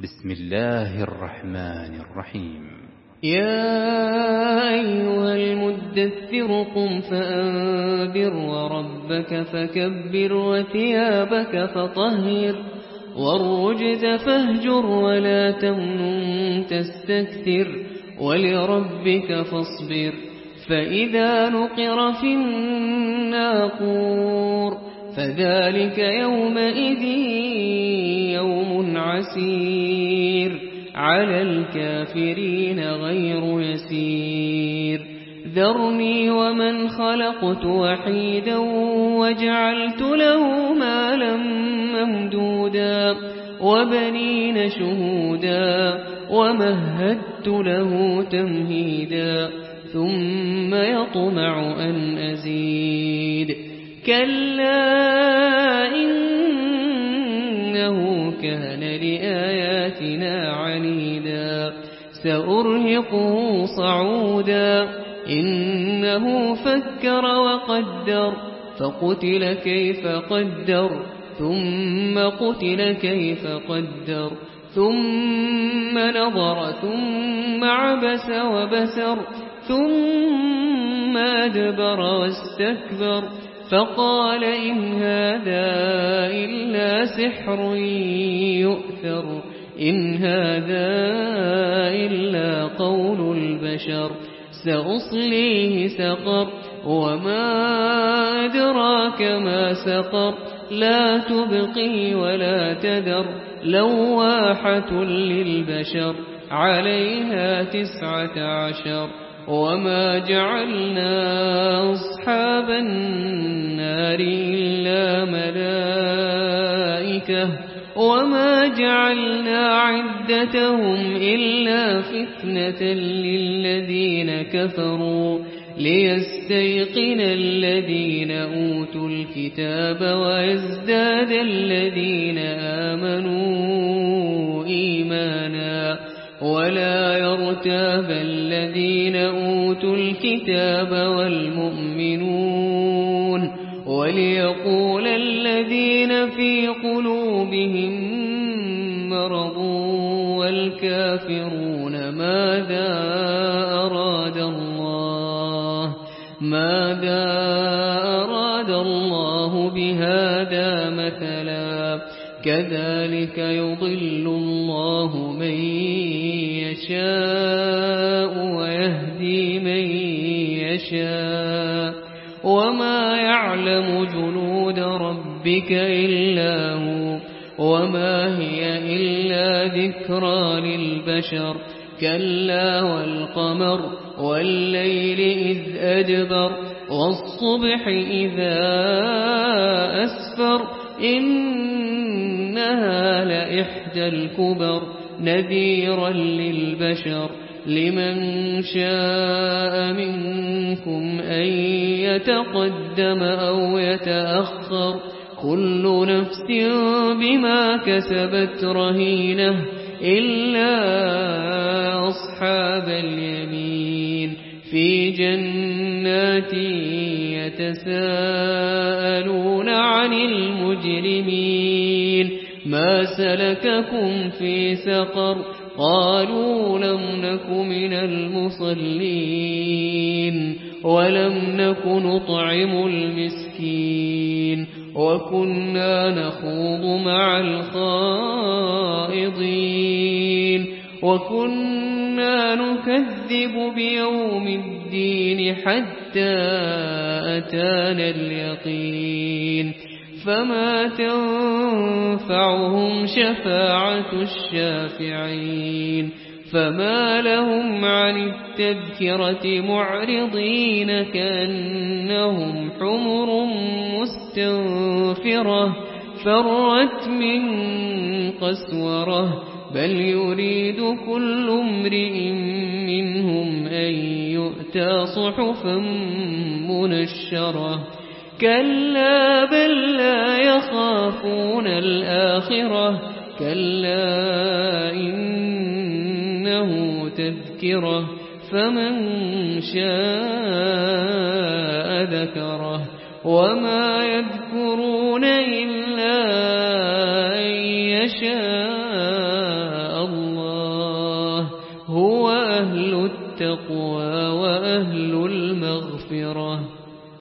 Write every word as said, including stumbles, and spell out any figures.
بسم الله الرحمن الرحيم. يا أيها المدثر قم فأنذر وربك فكبر وثيابك فطهر والرجز فاهجر ولا تمنن تستكثر ولربك فاصبر فإذا نقر في الناقور فذلك يومئذ يوم عسير على الكافرين غير يسير ذرني ومن خلقت وحيدا وجعلت له مالا ممدودا وبنين شهودا ومهدت له تمهيدا ثم يطمع أن أزيد كلا إنه كان لآياتنا عنيدا سأرهقه صعودا إنه فكر وقدر فقتل كيف قدر ثم قتل كيف قدر ثم نظر ثم عبس وبسر ثم أدبر واستكبر فقال إن هذا إلا سحر يؤثر إن هذا إلا قول البشر سأصليه سقر وما أدراك ما سقر لا تبقي ولا تذر لواحة للبشر عليها تسعة عشر وما جعلنا أصحاب النار إلا ملائكة وما جعلنا عدتهم إلا فتنة للذين كفروا ليستيقن الذين أوتوا الكتاب ويزداد الذين آمنوا إيمانا ولا يرتاب الذين أوتوا الكتاب والمؤمنون وليقول الذين في قلوبهم مرض والكافرون ماذا أراد الله ماذا أراد الله بهذا مثلا كذلك يضل الله من يشاء ويهدي من يشاء وما يعلم جنود ربك إلا هو وما هي إلا ذكرى للبشر كلا والقمر والليل إذ أدبر والصبح إذا أسفر إنها لإحدى الكبر نذيرا للبشر لمن شاء منكم أن يتقدم أو يتأخر كل نفس بما كسبت رهينة إلا أصحاب اليمين في جنات يتساءلون عن المجرمين ما سلككم في سقر قالوا لم نك من المصلين ولم نك نطعم المسكين وكنا نخوض مع الخائضين وكنا نكذب بيوم الدين حتى أتانا اليقين فما تنفعهم شفاعة الشافعين فما لهم عن التذكرة معرضين كأنهم حمر مستنفرة فرت من قسورة بل يريد كل امرئ منهم أن يؤتى صحفا منشرة كلا بل لا يخافون الآخرة كلا إنه تذكرة فمن شاء ذكره وما يذكرون إلا أن يشاء التقوى وأهل المغفرة.